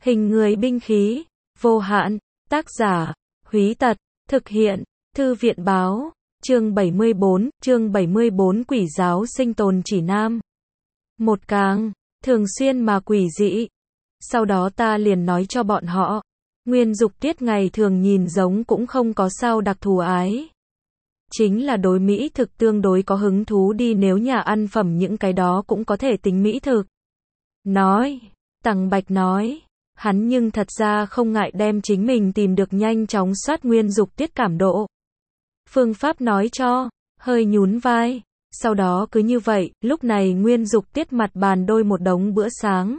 Hình người binh khí, vô hạn, tác giả, Húy Tật, thực hiện, Thư viện báo, chương 74, Quỷ giáo sinh tồn chỉ nam. Một càng, thường xuyên mà quỷ dị. Sau đó ta liền nói cho bọn họ, Nguyên Dục Tiết ngày thường nhìn giống cũng không có sao đặc thù ái. Chính là đối mỹ thực tương đối có hứng thú đi, nếu nhà ăn phẩm những cái đó cũng có thể tính mỹ thực. Tằng Bạch nói, hắn nhưng thật ra không ngại đem chính mình tìm được nhanh chóng soát Nguyên Dục Tiết cảm độ. Phương pháp nói cho, hơi nhún vai. Sau đó cứ như vậy, lúc này Nguyên Dục Tiết mặt bàn đôi một đống bữa sáng.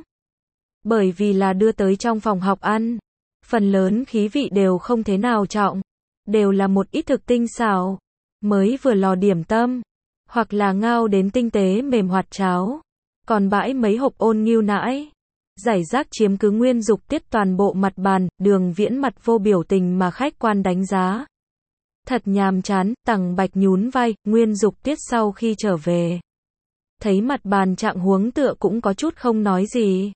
Bởi vì là đưa tới trong phòng học ăn, phần lớn khí vị đều không thế nào trọng, đều là một ít thực tinh xảo, mới vừa lò điểm tâm, hoặc là ngao đến tinh tế mềm hoạt cháo, còn bãi mấy hộp ôn nghêu nãi, giải rác chiếm cứ Nguyên Dục Tiết toàn bộ mặt bàn. Đường Viễn mặt vô biểu tình mà khách quan đánh giá. Thật nhàm chán. Tằng Bạch nhún vai. Nguyên Dục Tiết sau khi trở về, thấy mặt bàn trạng huống tựa cũng có chút không nói gì.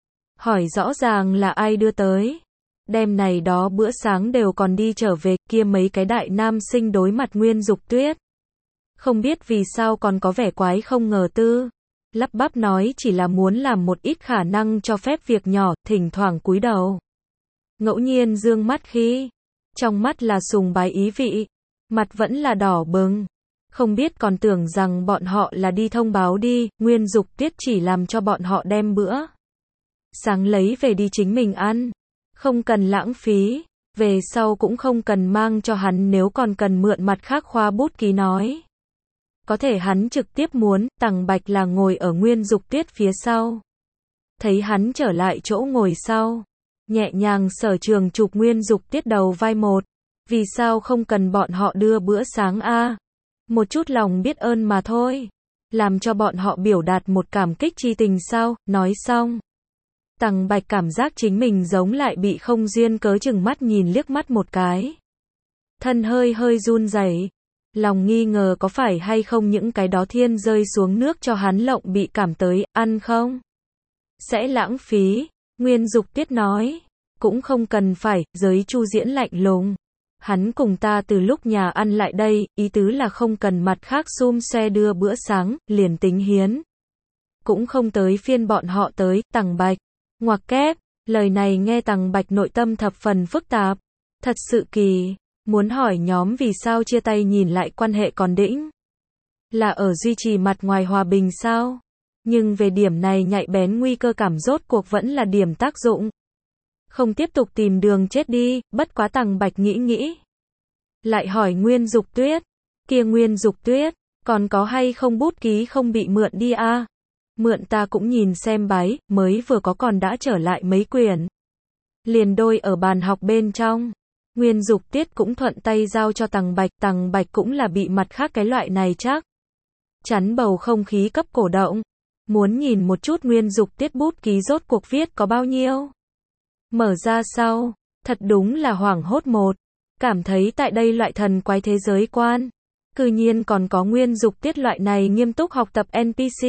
Hỏi rõ ràng là ai đưa tới. Đêm này đó bữa sáng đều còn đi trở về, kia mấy cái đại nam sinh đối mặt Nguyên Dục Tuyết. Không biết vì sao còn có vẻ quái không ngờ tư. Lắp bắp nói chỉ là muốn làm một ít khả năng cho phép việc nhỏ, thỉnh thoảng cúi đầu. Ngẫu nhiên dương mắt khi, trong mắt là sùng bái ý vị, mặt vẫn là đỏ bừng. Không biết còn tưởng rằng bọn họ là đi thông báo đi, Nguyên Dục Tiết chỉ làm cho bọn họ đem bữa sáng lấy về đi chính mình ăn. Không cần lãng phí, về sau cũng không cần mang cho hắn, nếu còn cần mượn mặt khác khoa bút ký nói. Có thể hắn trực tiếp muốn. Tằng Bạch là ngồi ở Nguyên Dục Tiết phía sau. Thấy hắn trở lại chỗ ngồi sau, nhẹ nhàng sở trường chụp Nguyên Dục Tiết đầu vai một. Vì sao không cần bọn họ đưa bữa sáng a? Một chút lòng biết ơn mà thôi. Làm cho bọn họ biểu đạt một cảm kích chi tình sao? Nói xong, Tằng Bạch cảm giác chính mình giống lại bị không duyên cớ chừng mắt nhìn liếc mắt một cái. Thân hơi run rẩy. Lòng nghi ngờ có phải hay không những cái đó thiên rơi xuống nước cho hắn lộng bị cảm tới, ăn không? Sẽ lãng phí. Nguyên Dục Tiết nói, cũng không cần phải. Giới Chu Diễn lạnh lùng. Hắn cùng ta từ lúc nhà ăn lại đây, ý tứ là không cần mặt khác xum xoe đưa bữa sáng, liền tính hiến. Cũng không tới phiên bọn họ tới. Tằng Bạch, ngoặc kép, lời này nghe Tằng Bạch nội tâm thập phần phức tạp. Thật sự kỳ. Muốn hỏi nhóm vì sao chia tay, nhìn lại quan hệ còn đĩnh. Là ở duy trì mặt ngoài hòa bình sao? Nhưng về điểm này nhạy bén nguy cơ cảm rốt cuộc vẫn là điểm tác dụng. Không tiếp tục tìm đường chết đi. Bất quá Tằng Bạch nghĩ. Lại hỏi Nguyên Dục Tuyết. Kia Nguyên Dục Tuyết, còn có hay không bút ký không bị mượn đi a? Mượn ta cũng nhìn xem bái, mới vừa có còn đã trở lại mấy quyển. Liền đôi ở bàn học bên trong. Nguyên Dục Tiết cũng thuận tay giao cho Tằng Bạch. Tằng Bạch cũng là bị mặt khác cái loại này chắc chắn bầu không khí cấp cổ động. Muốn nhìn một chút Nguyên Dục Tiết bút ký rốt cuộc viết có bao nhiêu. Mở ra sau, thật đúng là hoảng hốt một. Cảm thấy tại đây loại thần quái thế giới quan, cư nhiên còn có Nguyên Dục Tiết loại này nghiêm túc học tập NPC.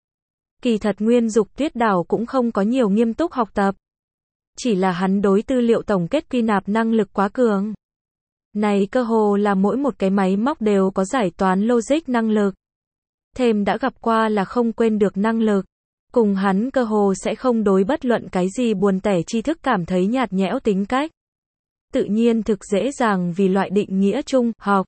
Kỳ thật Nguyên Dục Tiết đảo cũng không có nhiều nghiêm túc học tập. Chỉ là hắn đối tư liệu tổng kết quy nạp năng lực quá cường. Này cơ hồ là mỗi một cái máy móc đều có giải toán logic năng lực. Thêm đã gặp qua là không quên được năng lực. Cùng hắn cơ hồ sẽ không đối bất luận cái gì buồn tẻ tri thức cảm thấy nhạt nhẽo tính cách. Tự nhiên thực dễ dàng vì loại định nghĩa chung, học.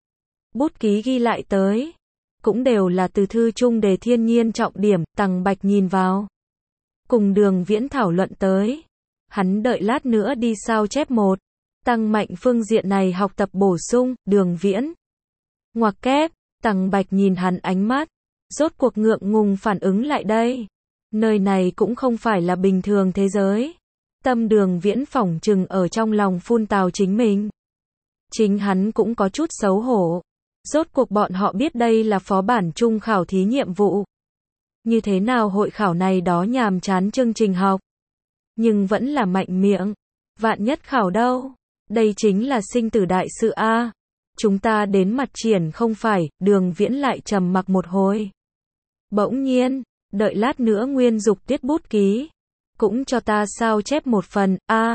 Bút ký ghi lại tới. Cũng đều là từ thư chung đề thiên nhiên trọng điểm. Tằng Bạch nhìn vào. Cùng Đường Viễn thảo luận tới. Hắn đợi lát nữa đi sao chép một. Tăng mạnh phương diện này học tập bổ sung. Đường Viễn, ngoặc kép. Tằng Bạch nhìn hắn ánh mắt. Rốt cuộc ngượng ngùng phản ứng lại đây. Nơi này cũng không phải là bình thường thế giới. Tâm Đường Viễn phỏng chừng ở trong lòng phun tào chính mình. Chính hắn cũng có chút xấu hổ. Rốt cuộc bọn họ biết đây là phó bản trung khảo thí nhiệm vụ. Như thế nào hội khảo này đó nhàm chán chương trình học. Nhưng vẫn là mạnh miệng. Vạn nhất khảo đâu. Đây chính là sinh tử đại sự a. Chúng ta đến mặt triển không phải. Đường Viễn lại trầm mặc một hồi. Bỗng nhiên, đợi lát nữa Nguyên Dục Tiết bút ký. Cũng cho ta sao chép một phần,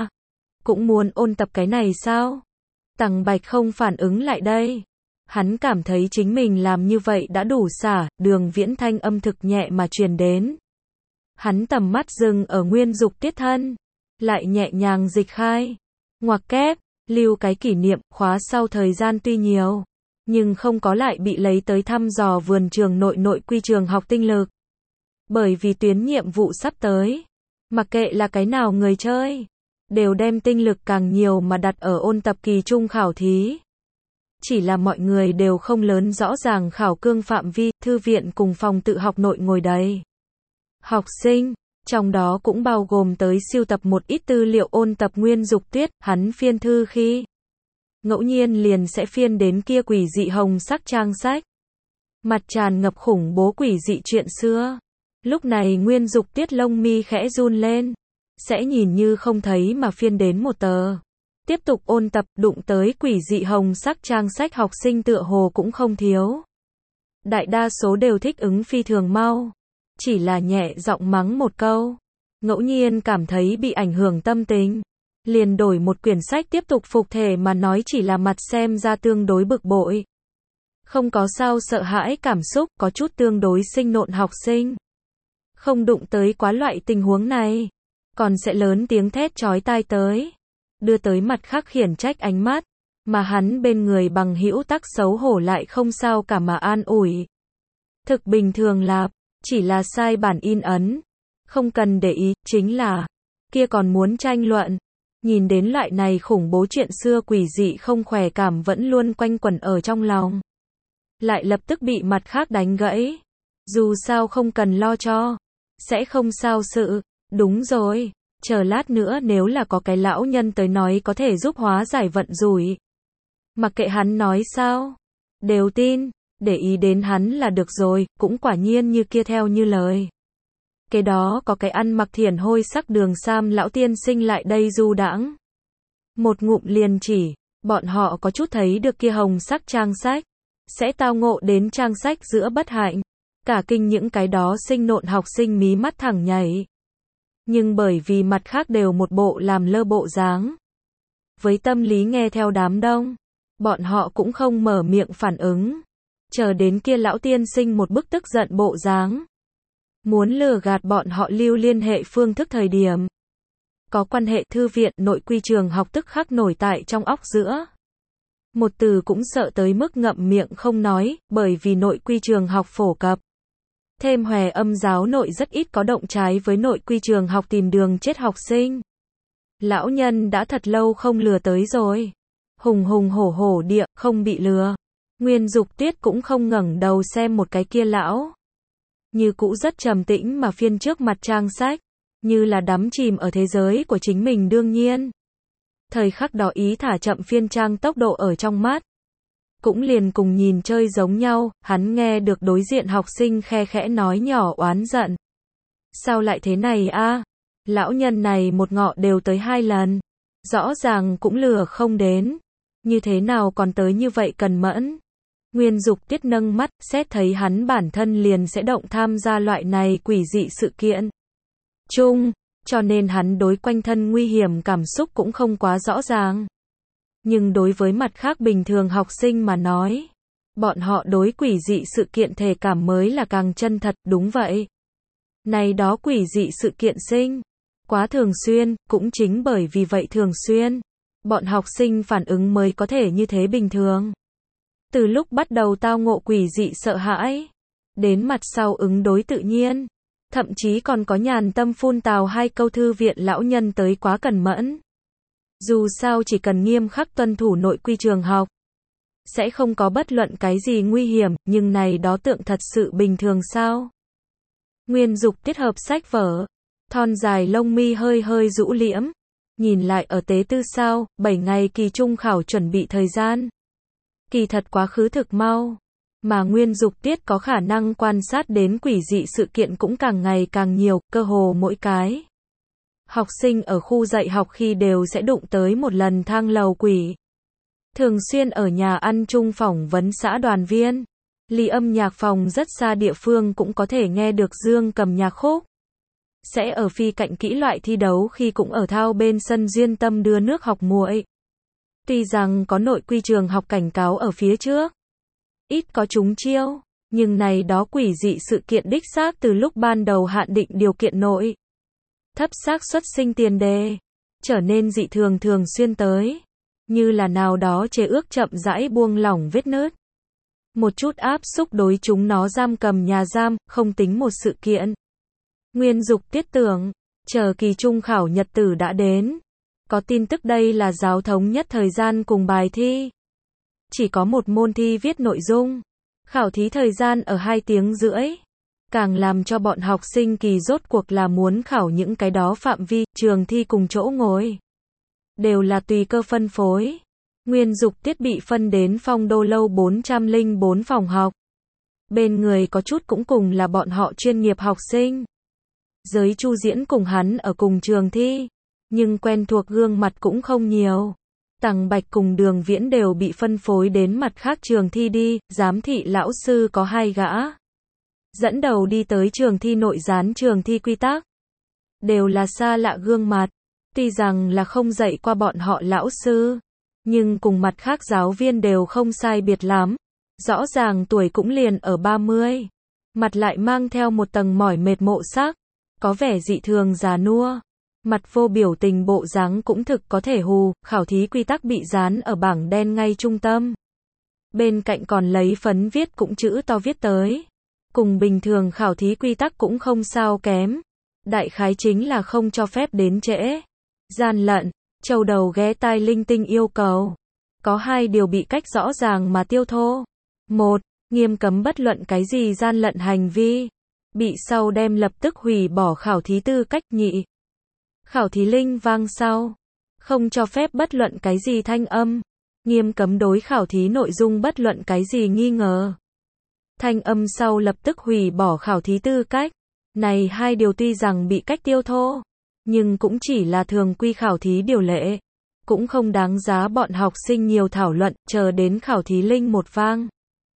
cũng muốn ôn tập cái này sao? Tằng Bạch không phản ứng lại đây. Hắn cảm thấy chính mình làm như vậy đã đủ xả, Đường Viễn thanh âm thực nhẹ mà truyền đến. Hắn tầm mắt dừng ở Nguyên Dục Tiết thân, lại nhẹ nhàng dịch khai. Ngoặc kép, lưu cái kỷ niệm, khóa sau thời gian tuy nhiều, nhưng không có lại bị lấy tới thăm dò vườn trường nội quy trường học tinh lực. Bởi vì tuyến nhiệm vụ sắp tới, mặc kệ là cái nào người chơi, đều đem tinh lực càng nhiều mà đặt ở ôn tập kỳ trung khảo thí. Chỉ là mọi người đều không lớn rõ ràng khảo cương phạm vi, thư viện cùng phòng tự học nội ngồi đầy học sinh, trong đó cũng bao gồm tới siêu tập một ít tư liệu ôn tập Nguyên Dục Tiết, hắn phiên thư khi ngẫu nhiên liền sẽ phiên đến kia quỷ dị hồng sắc trang sách. Mặt tràn ngập khủng bố quỷ dị chuyện xưa. Lúc này Nguyên Dục Tiết lông mi khẽ run lên, sẽ nhìn như không thấy mà phiên đến một tờ. Tiếp tục ôn tập, đụng tới quỷ dị hồng sắc trang sách học sinh tựa hồ cũng không thiếu. Đại đa số đều thích ứng phi thường mau, chỉ là nhẹ giọng mắng một câu, ngẫu nhiên cảm thấy bị ảnh hưởng tâm tình, liền đổi một quyển sách tiếp tục phục thể mà nói, chỉ là mặt xem ra tương đối bực bội. Không có sao sợ hãi cảm xúc, có chút tương đối sinh nộn học sinh. Không đụng tới quá loại tình huống này, còn sẽ lớn tiếng thét chói tai tới, đưa tới mặt khác khiển trách ánh mắt, mà hắn bên người bằng hữu tắc xấu hổ lại không sao cả mà an ủi. Thực bình thường là, chỉ là sai bản in ấn, không cần để ý, chính là, kia còn muốn tranh luận. Nhìn đến loại này khủng bố chuyện xưa quỷ dị không khỏe cảm vẫn luôn quanh quẩn ở trong lòng. Lại lập tức bị mặt khác đánh gãy. Dù sao không cần lo cho, sẽ không sao sự. Đúng rồi, chờ lát nữa nếu là có cái lão nhân tới nói có thể giúp hóa giải vận rủi. Mặc kệ hắn nói sao, đều tin, để ý đến hắn là được rồi, cũng quả nhiên như kia theo như lời. Cái đó có cái ăn mặc thiển hôi sắc đường sam lão tiên sinh lại đây du đãng. Một ngụm liền chỉ, bọn họ có chút thấy được kia hồng sắc trang sách, sẽ tao ngộ đến trang sách giữa bất hạnh. Cả kinh những cái đó sinh nộn học sinh mí mắt thẳng nhảy. Nhưng bởi vì mặt khác đều một bộ làm lơ bộ dáng. Với tâm lý nghe theo đám đông, bọn họ cũng không mở miệng phản ứng. Chờ đến kia lão tiên sinh một bức tức giận bộ dáng. Muốn lừa gạt bọn họ lưu liên hệ phương thức thời điểm. Có quan hệ thư viện nội quy trường học tức khắc nổi tại trong óc giữa. Một từ cũng sợ tới mức ngậm miệng không nói, bởi vì nội quy trường học phổ cập. Thêm Hòe Âm giáo nội rất ít có động trái với nội quy trường học tìm đường chết học sinh. Lão nhân đã thật lâu không lừa tới rồi. Hùng hùng hổ hổ địa, không bị lừa. Nguyên Dục Tiết cũng không ngẩng đầu xem một cái kia lão. Như cũ rất trầm tĩnh mà phiên trước mặt trang sách, như là đắm chìm ở thế giới của chính mình đương nhiên. Thời khắc đó ý thả chậm phiên trang tốc độ ở trong mắt. Cũng liền cùng nhìn chơi giống nhau, hắn nghe được đối diện học sinh khe khẽ nói nhỏ oán giận. Sao lại thế này a? Lão nhân này một ngọ đều tới 2 lần. Rõ ràng cũng lừa không đến. Như thế nào còn tới như vậy cần mẫn? Nguyên Dục Tiết nâng mắt, xét thấy hắn bản thân liền sẽ động tham gia loại này quỷ dị sự kiện chung, cho nên hắn đối quanh thân nguy hiểm cảm xúc cũng không quá rõ ràng. Nhưng đối với mặt khác bình thường học sinh mà nói, bọn họ đối quỷ dị sự kiện thể cảm mới là càng chân thật, đúng vậy. Này đó quỷ dị sự kiện sinh quá thường xuyên, cũng chính bởi vì vậy thường xuyên, bọn học sinh phản ứng mới có thể như thế bình thường. Từ lúc bắt đầu tao ngộ quỷ dị sợ hãi, đến mặt sau ứng đối tự nhiên, thậm chí còn có nhàn tâm phun tào 2 câu thư viện lão nhân tới quá cẩn mẫn. Dù sao chỉ cần nghiêm khắc tuân thủ nội quy trường học, sẽ không có bất luận cái gì nguy hiểm, nhưng này đó tượng thật sự bình thường sao? Nguyên Dục Tiết hợp sách vở, thon dài lông mi hơi hơi rũ liễm, nhìn lại ở tế tư sao, 7 ngày kỳ trung khảo chuẩn bị thời gian. Kỳ thật quá khứ thực mau, mà Nguyên Dục Tiết có khả năng quan sát đến quỷ dị sự kiện cũng càng ngày càng nhiều, cơ hồ mỗi cái học sinh ở khu dạy học khi đều sẽ đụng tới một lần thang lầu quỷ. Thường xuyên ở nhà ăn chung phỏng vấn xã đoàn viên, ly âm nhạc phòng rất xa địa phương cũng có thể nghe được dương cầm nhạc khúc. sẽ ở phi cạnh kỹ loại thi đấu khi cũng ở thao bên sân Duyên Tâm đưa nước học muội. Tuy rằng có nội quy trường học cảnh cáo ở phía trước, ít có trúng chiêu, nhưng này đó quỷ dị sự kiện đích xác từ lúc ban đầu hạn định điều kiện nội thấp xác suất sinh tiền đề, trở nên dị thường thường xuyên tới, như là nào đó chế ước chậm rãi buông lỏng vết nứt. Một chút áp xúc đối chúng nó giam cầm nhà giam, không tính một sự kiện. Nguyên Dục tiết tưởng, chờ kỳ trung khảo nhật tử đã đến. Có tin tức đây là giáo thống nhất thời gian cùng bài thi. Chỉ có một môn thi viết nội dung. Khảo thí thời gian ở 2 tiếng rưỡi. Càng làm cho bọn học sinh kỳ rốt cuộc là muốn khảo những cái đó phạm vi, trường thi cùng chỗ ngồi. Đều là tùy cơ phân phối. Nguyên Dục tiết bị phân đến Phong Đô Lâu 404 phòng học. Bên người có chút cũng cùng là bọn họ chuyên nghiệp học sinh. Giới Chu Diễn cùng hắn ở cùng trường thi, nhưng quen thuộc gương mặt cũng không nhiều. Tằng Bạch cùng Đường Viễn đều bị phân phối đến mặt khác trường thi đi, giám thị lão sư có 2 gã. Dẫn đầu đi tới trường thi nội dán trường thi quy tắc. Đều là xa lạ gương mặt, tuy rằng là không dạy qua bọn họ lão sư, nhưng cùng mặt khác giáo viên đều không sai biệt lắm. Rõ ràng tuổi cũng liền ở 30. Mặt lại mang theo một tầng mỏi mệt mộ sắc, có vẻ dị thường già nua. Mặt vô biểu tình bộ dáng cũng thực có thể hù, khảo thí quy tắc bị dán ở bảng đen ngay trung tâm. Bên cạnh còn lấy phấn viết cũng chữ to viết tới. Cùng bình thường khảo thí quy tắc cũng không sao kém. Đại khái chính là không cho phép đến trễ. Gian lận, trâu đầu ghé tai linh tinh yêu cầu. Có 2 điều bị cách rõ ràng mà tiêu thô. 1. Nghiêm cấm bất luận cái gì gian lận hành vi. Bị sau đem lập tức hủy bỏ khảo thí tư cách. Nhị. Khảo thí linh vang sau. Không cho phép bất luận cái gì thanh âm. Nghiêm cấm đối khảo thí nội dung bất luận cái gì nghi ngờ. Thanh âm sau lập tức hủy bỏ khảo thí tư cách. Này 2 điều tuy rằng bị cách tiêu thô, nhưng cũng chỉ là thường quy khảo thí điều lệ. Cũng không đáng giá bọn học sinh nhiều thảo luận, chờ đến khảo thí linh một vang.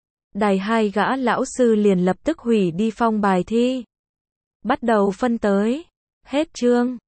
Đài 2 gã lão sư liền lập tức hủy đi phong bài thi. Bắt đầu phân tới. Hết chương.